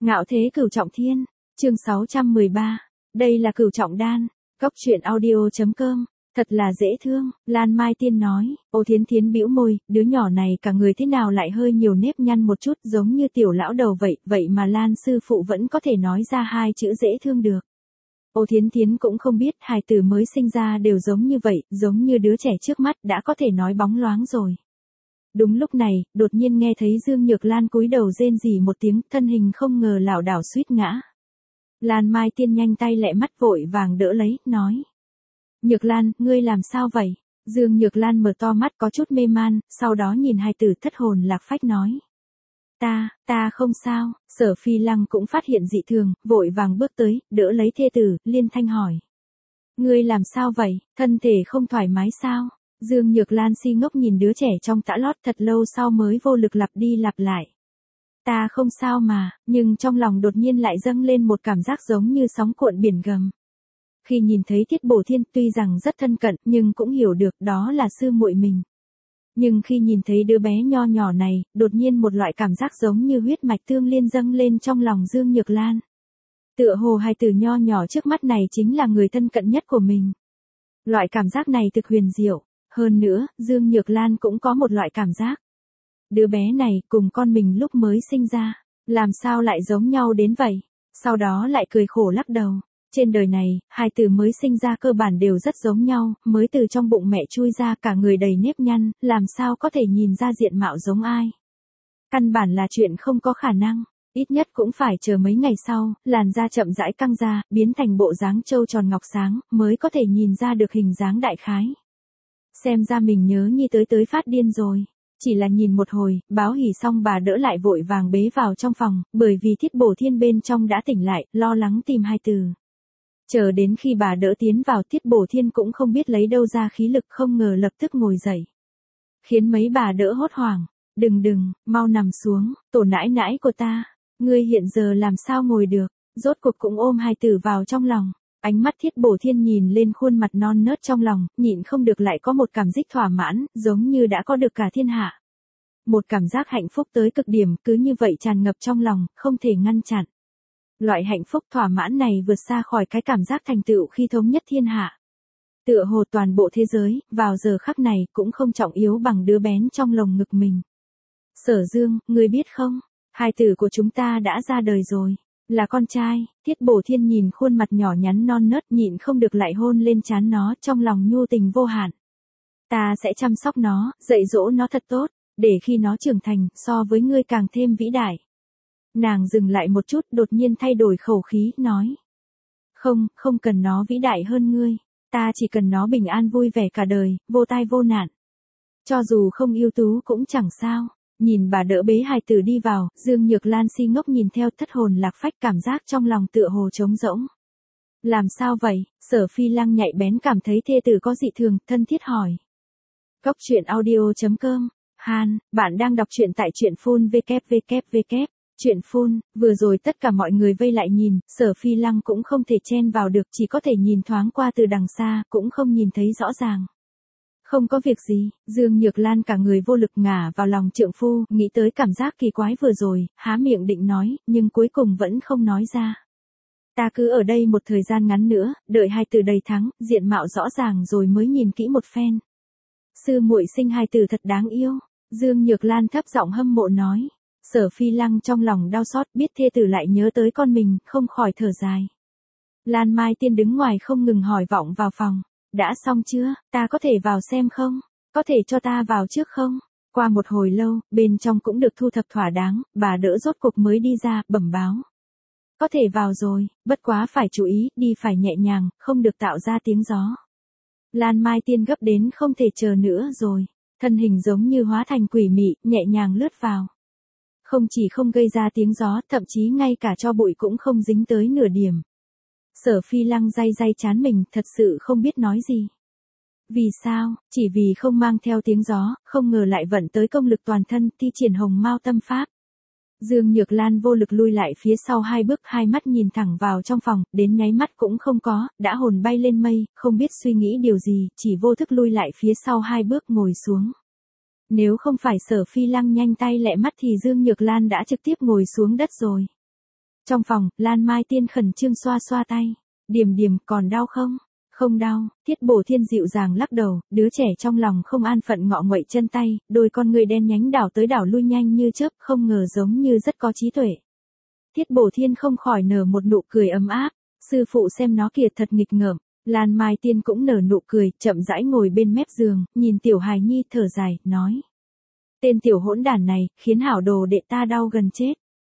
Ngạo thế cửu trọng thiên, chương 613. Đây là cửu trọng đan. Cốc truyện audio.com. Thật là dễ thương, Lan Mai Tiên nói. Ô Thiến Thiến bĩu môi, đứa nhỏ này cả người thế nào lại hơi nhiều nếp nhăn một chút, giống như tiểu lão đầu vậy, vậy mà Lan sư phụ vẫn có thể nói ra hai chữ dễ thương được. Ô Thiến Thiến cũng không biết hài tử mới sinh ra đều giống như vậy, giống như đứa trẻ trước mắt đã có thể nói bóng loáng rồi. Đúng lúc này, đột nhiên nghe thấy Dương Nhược Lan cúi đầu rên rỉ một tiếng, thân hình không ngờ lảo đảo suýt ngã. Lan Mai Tiên nhanh tay lẹ mắt vội vàng đỡ lấy, nói. Nhược Lan, ngươi làm sao vậy? Dương Nhược Lan mở to mắt có chút mê man, sau đó nhìn hài tử thất hồn lạc phách nói. Ta không sao. Sở Phi Lăng cũng phát hiện dị thường, vội vàng bước tới, đỡ lấy thê tử, liên thanh hỏi. Ngươi làm sao vậy, thân thể không thoải mái sao? Dương Nhược Lan si ngốc nhìn đứa trẻ trong tã lót thật lâu sau mới vô lực lặp đi lặp lại. Ta không sao mà, nhưng trong lòng đột nhiên lại dâng lên một cảm giác giống như sóng cuộn biển gầm. Khi nhìn thấy Tiết Bổ Thiên tuy rằng rất thân cận nhưng cũng hiểu được đó là sư muội mình. Nhưng khi nhìn thấy đứa bé nho nhỏ này, đột nhiên một loại cảm giác giống như huyết mạch tương liên dâng lên trong lòng Dương Nhược Lan. Tựa hồ hài tử nho nhỏ trước mắt này chính là người thân cận nhất của mình. Loại cảm giác này thực huyền diệu. Hơn nữa, Dương Nhược Lan cũng có một loại cảm giác. Đứa bé này cùng con mình lúc mới sinh ra, làm sao lại giống nhau đến vậy? Sau đó lại cười khổ lắc đầu. Trên đời này, hai tử mới sinh ra cơ bản đều rất giống nhau, mới từ trong bụng mẹ chui ra cả người đầy nếp nhăn, làm sao có thể nhìn ra diện mạo giống ai? Căn bản là chuyện không có khả năng, ít nhất cũng phải chờ mấy ngày sau, làn da chậm rãi căng ra, biến thành bộ dáng trâu tròn ngọc sáng, mới có thể nhìn ra được hình dáng đại khái. Xem ra mình nhớ Nhi tới phát điên rồi. Chỉ là nhìn một hồi, báo hỉ xong bà đỡ lại vội vàng bế vào trong phòng, bởi vì Tiết Bổ Thiên bên trong đã tỉnh lại, lo lắng tìm hai từ. Chờ đến khi bà đỡ tiến vào, Tiết Bổ Thiên cũng không biết lấy đâu ra khí lực, không ngờ lập tức ngồi dậy. Khiến mấy bà đỡ hốt hoảng. Đừng, mau nằm xuống, tổ nãi nãi của ta. Ngươi hiện giờ làm sao ngồi được, rốt cuộc cũng ôm hai tử vào trong lòng. Ánh mắt Tiết Bổ Thiên nhìn lên khuôn mặt non nớt trong lòng, nhịn không được lại có một cảm giác thỏa mãn, giống như đã có được cả thiên hạ. Một cảm giác hạnh phúc tới cực điểm, cứ như vậy tràn ngập trong lòng, không thể ngăn chặn. Loại hạnh phúc thỏa mãn này vượt xa khỏi cái cảm giác thành tựu khi thống nhất thiên hạ. Tựa hồ toàn bộ thế giới, vào giờ khắc này cũng không trọng yếu bằng đứa bén trong lồng ngực mình. Sở Dương, ngươi biết không, hài tử của chúng ta đã ra đời rồi. Là con trai. Tiết Bổ Thiên nhìn khuôn mặt nhỏ nhắn non nớt nhịn không được lại hôn lên trán nó, trong lòng nhu tình vô hạn. Ta sẽ chăm sóc nó, dạy dỗ nó thật tốt, để khi nó trưởng thành, so với ngươi càng thêm vĩ đại. Nàng dừng lại một chút, đột nhiên thay đổi khẩu khí, nói. Không cần nó vĩ đại hơn ngươi, ta chỉ cần nó bình an vui vẻ cả đời, vô tai vô nạn. Cho dù không ưu tú cũng chẳng sao. Nhìn bà đỡ bế hài tử đi vào, Dương Nhược Lan si ngốc nhìn theo, thất hồn lạc phách, cảm giác trong lòng tựa hồ trống rỗng. Làm sao vậy? Sở Phi Lăng nhạy bén cảm thấy thê tử có dị thường, thân thiết hỏi. Cốc truyện audio.com. Han, bạn đang đọc truyện tại truyện phun www. Truyện phun, vừa rồi tất cả mọi người vây lại nhìn, Sở Phi Lăng cũng không thể chen vào được, chỉ có thể nhìn thoáng qua từ đằng xa, cũng không nhìn thấy rõ ràng. Không có việc gì, Dương Nhược Lan cả người vô lực ngả vào lòng trượng phu, nghĩ tới cảm giác kỳ quái vừa rồi, há miệng định nói, nhưng cuối cùng vẫn không nói ra. Ta cứ ở đây một thời gian ngắn nữa, đợi hai tử đầy tháng, diện mạo rõ ràng rồi mới nhìn kỹ một phen. Sư muội sinh hai tử thật đáng yêu, Dương Nhược Lan thấp giọng hâm mộ nói. Sở Phi Lăng trong lòng đau xót, biết thê tử lại nhớ tới con mình, không khỏi thở dài. Lan Mai Tiên đứng ngoài không ngừng hỏi vọng vào phòng. Đã xong chưa, ta có thể vào xem không? Có thể cho ta vào trước không? Qua một hồi lâu, bên trong cũng được thu thập thỏa đáng, bà đỡ rốt cuộc mới đi ra, bẩm báo. Có thể vào rồi, bất quá phải chú ý, đi phải nhẹ nhàng, không được tạo ra tiếng gió. Lan Mai Tiên gấp đến không thể chờ nữa rồi. Thân hình giống như hóa thành quỷ mị, nhẹ nhàng lướt vào. Không chỉ không gây ra tiếng gió, thậm chí ngay cả tro bụi cũng không dính tới nửa điểm. Sở Phi Lăng day chán mình, thật sự không biết nói gì. Vì sao? Chỉ vì không mang theo tiếng gió, không ngờ lại vận tới công lực toàn thân, thi triển hồng mao tâm pháp. Dương Nhược Lan vô lực lui lại phía sau hai bước, hai mắt nhìn thẳng vào trong phòng, đến nháy mắt cũng không có, đã hồn bay lên mây, không biết suy nghĩ điều gì, chỉ vô thức lui lại phía sau hai bước ngồi xuống. Nếu không phải Sở Phi Lăng nhanh tay lẹ mắt thì Dương Nhược Lan đã trực tiếp ngồi xuống đất rồi. Trong phòng, Lan Mai Tiên khẩn trương xoa xoa tay. Điềm điềm, còn đau không? Không đau, Thiết Bổ Thiên dịu dàng lắc đầu, đứa trẻ trong lòng không an phận ngọ nguậy chân tay, đôi con người đen nhánh đảo tới đảo lui nhanh như chớp, không ngờ giống như rất có trí tuệ. Thiết Bổ Thiên không khỏi nở một nụ cười ấm áp, sư phụ xem nó kìa thật nghịch ngợm. Lan Mai Tiên cũng nở nụ cười, chậm rãi ngồi bên mép giường, nhìn tiểu hài nhi thở dài, nói. Tên tiểu hỗn đản này, khiến hảo đồ đệ ta đau gần chết.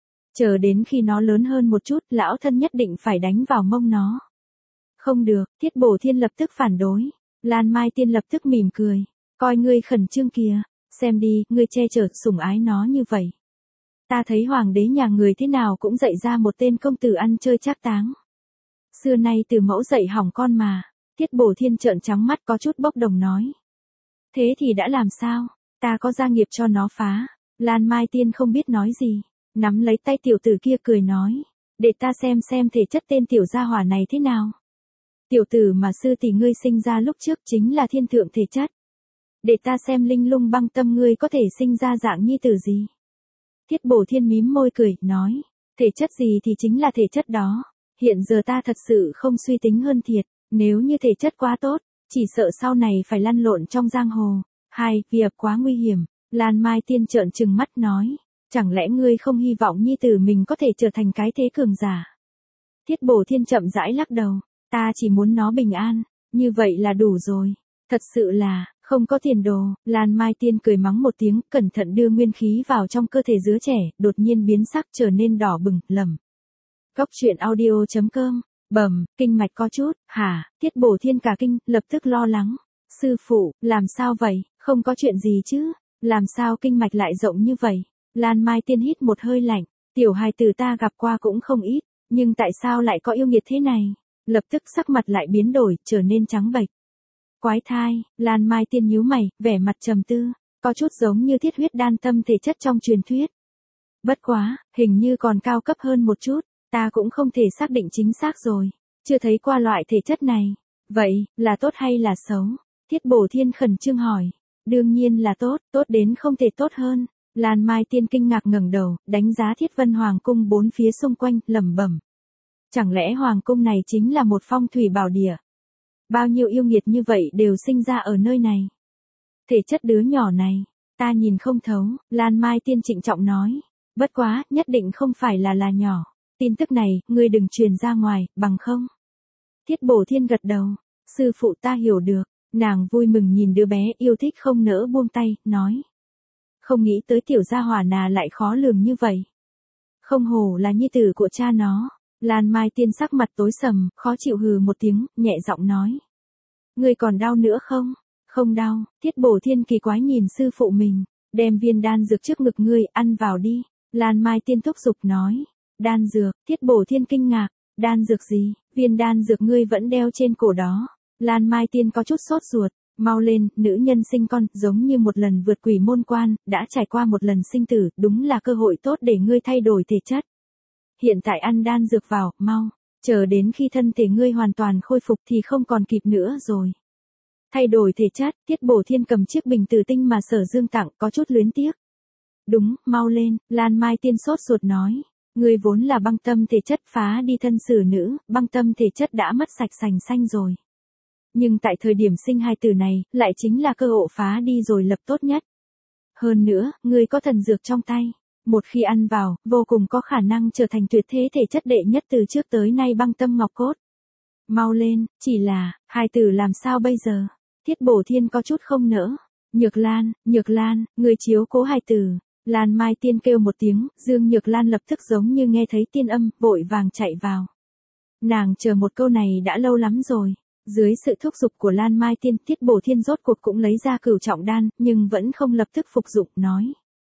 Chờ đến khi nó lớn hơn một chút, lão thân nhất định phải đánh vào mông nó. Không được, Thiết Bổ Thiên lập tức phản đối. Lan Mai Tiên lập tức mỉm cười. Coi ngươi khẩn trương kìa, xem đi, ngươi che chở sủng ái nó như vậy. Ta thấy hoàng đế nhà người thế nào cũng dạy ra một tên công tử ăn chơi trác táng. Xưa nay từ mẫu dạy hỏng con mà. Thiết Bổ Thiên trợn trắng mắt có chút bốc đồng nói. Thế thì đã làm sao? Ta có gia nghiệp cho nó phá. Lan Mai Tiên không biết nói gì. Nắm lấy tay tiểu tử kia cười nói. Để ta xem thể chất tên tiểu gia hỏa này thế nào. Tiểu tử mà sư tỷ ngươi sinh ra lúc trước chính là thiên thượng thể chất. Để ta xem linh lung băng tâm ngươi có thể sinh ra dạng nhi tử gì. Thiết Bổ Thiên mím môi cười, nói. Thể chất gì thì chính là thể chất đó. Hiện giờ ta thật sự không suy tính hơn thiệt. Nếu như thể chất quá tốt, chỉ sợ sau này phải lăn lộn trong giang hồ. Việc quá nguy hiểm. Lan Mai Tiên trợn trừng mắt nói. Chẳng lẽ ngươi không hy vọng nhi tử mình có thể trở thành cái thế cường giả? Thiết Bổ Thiên chậm rãi lắc đầu. Ta chỉ muốn nó bình an, như vậy là đủ rồi. Thật sự là, không có tiền đồ. Lan Mai Tiên cười mắng một tiếng, cẩn thận đưa nguyên khí vào trong cơ thể đứa trẻ, đột nhiên biến sắc trở nên đỏ bừng, lẩm. Cốc truyện audio.com, bẩm, kinh mạch có chút, hả? Thiết Bổ Thiên cả kinh, lập tức lo lắng. Sư phụ, làm sao vậy? Không có chuyện gì chứ? Làm sao kinh mạch lại rộng như vậy? Lan Mai Tiên hít một hơi lạnh, tiểu hài tử ta gặp qua cũng không ít, nhưng tại sao lại có yêu nghiệt thế này? Lập tức sắc mặt lại biến đổi, trở nên trắng bệch. Quái thai, Lan Mai Tiên nhíu mày, vẻ mặt trầm tư, có chút giống như thiết huyết đan tâm thể chất trong truyền thuyết. Bất quá, hình như còn cao cấp hơn một chút, ta cũng không thể xác định chính xác rồi, chưa thấy qua loại thể chất này. Vậy, là tốt hay là xấu? Thiết Bổ Thiên khẩn trương hỏi. Đương nhiên là tốt, tốt đến không thể tốt hơn. Lan Mai Tiên kinh ngạc ngẩng đầu, đánh giá Thiết Vân Hoàng cung bốn phía xung quanh, lẩm bẩm. Chẳng lẽ hoàng cung này chính là một phong thủy bảo địa? Bao nhiêu yêu nghiệt như vậy đều sinh ra ở nơi này. Thể chất đứa nhỏ này, ta nhìn không thấu, Lan Mai Tiên trịnh trọng nói. Bất quá, nhất định không phải là nhỏ. Tin tức này, ngươi đừng truyền ra ngoài, bằng không. Thiết Bổ Thiên gật đầu, sư phụ ta hiểu được, nàng vui mừng nhìn đứa bé yêu thích không nỡ buông tay, nói. Không nghĩ tới tiểu gia hỏa nà lại khó lường như vậy. Không hổ là nhi tử của cha nó. Lan Mai Tiên sắc mặt tối sầm, khó chịu hừ một tiếng, nhẹ giọng nói. Ngươi còn đau nữa không? Không đau, Thiết Bổ Thiên kỳ quái nhìn sư phụ mình, đem viên đan dược trước ngực ngươi, ăn vào đi. Lan Mai Tiên thúc giục nói. Đan dược, Thiết Bổ Thiên kinh ngạc, đan dược gì, viên đan dược ngươi vẫn đeo trên cổ đó. Lan Mai Tiên có chút sốt ruột, mau lên, nữ nhân sinh con, giống như một lần vượt quỷ môn quan, đã trải qua một lần sinh tử, đúng là cơ hội tốt để ngươi thay đổi thể chất. Hiện tại ăn đan dược vào, mau, chờ đến khi thân thể ngươi hoàn toàn khôi phục thì không còn kịp nữa rồi. Thay đổi thể chất, Thiết Bổ Thiên cầm chiếc bình tử tinh mà Sở Dương tặng, có chút luyến tiếc. Đúng, mau lên, Lan Mai Tiên sốt ruột nói. Ngươi vốn là băng tâm thể chất phá đi thân xử nữ, băng tâm thể chất đã mất sạch sành xanh rồi. Nhưng tại thời điểm sinh hài tử này, lại chính là cơ hội phá đi rồi lập tốt nhất. Hơn nữa, ngươi có thần dược trong tay. Một khi ăn vào, vô cùng có khả năng trở thành tuyệt thế thể chất đệ nhất từ trước tới nay băng tâm ngọc cốt. Mau lên, chỉ là, hài tử làm sao bây giờ? Thiết Bổ Thiên có chút không nỡ. Nhược Lan, người chiếu cố hài tử. Lan Mai Tiên kêu một tiếng, Dương Nhược Lan lập tức giống như nghe thấy tiên âm, vội vàng chạy vào. Nàng chờ một câu này đã lâu lắm rồi. Dưới sự thúc giục của Lan Mai Tiên, Thiết Bổ Thiên rốt cuộc cũng lấy ra Cửu Trọng Đan, nhưng vẫn không lập tức phục dụng, nói.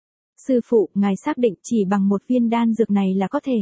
Sư phụ, ngài xác định chỉ bằng một viên đan dược này là có thể.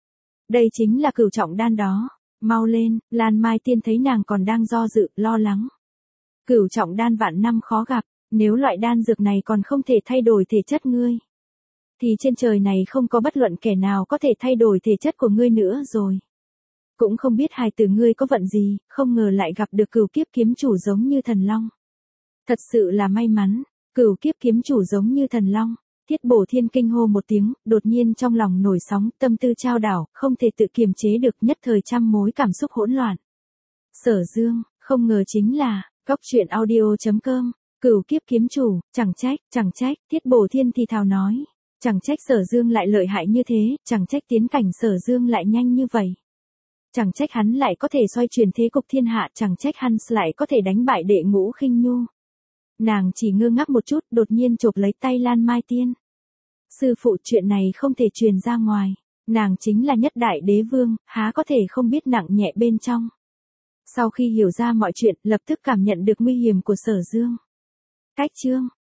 Đây chính là Cửu Trọng Đan đó. Mau lên, Lan Mai Tiên thấy nàng còn đang do dự, lo lắng. Cửu Trọng Đan vạn năm khó gặp, nếu loại đan dược này còn không thể thay đổi thể chất ngươi, thì trên trời này không có bất luận kẻ nào có thể thay đổi thể chất của ngươi nữa rồi. Cũng không biết hài tử ngươi có vận gì, không ngờ lại gặp được Cửu Kiếp Kiếm Chủ giống như thần long. Thật sự là may mắn, Cửu Kiếp Kiếm Chủ giống như thần long. Thiết Bổ Thiên kinh hô một tiếng, đột nhiên trong lòng nổi sóng, tâm tư chao đảo, không thể tự kiềm chế được, nhất thời trăm mối cảm xúc hỗn loạn. Sở Dương, không ngờ chính là, Góc Truyện Audio.com, Cửu Kiếp Kiếm Chủ, chẳng trách, Thiết Bổ Thiên thì thào nói. Chẳng trách Sở Dương lại lợi hại như thế, chẳng trách tiến cảnh Sở Dương lại nhanh như vậy. Chẳng trách hắn lại có thể xoay chuyển thế cục thiên hạ, chẳng trách hắn lại có thể đánh bại Đệ Ngũ Khinh Nhu. Nàng chỉ ngơ ngác một chút, đột nhiên chộp lấy tay Lan Mai Tiên. Sư phụ, chuyện này không thể truyền ra ngoài, nàng chính là nhất đại đế vương, há có thể không biết nặng nhẹ bên trong. Sau khi hiểu ra mọi chuyện, lập tức cảm nhận được nguy hiểm của Sở Dương. Cách chương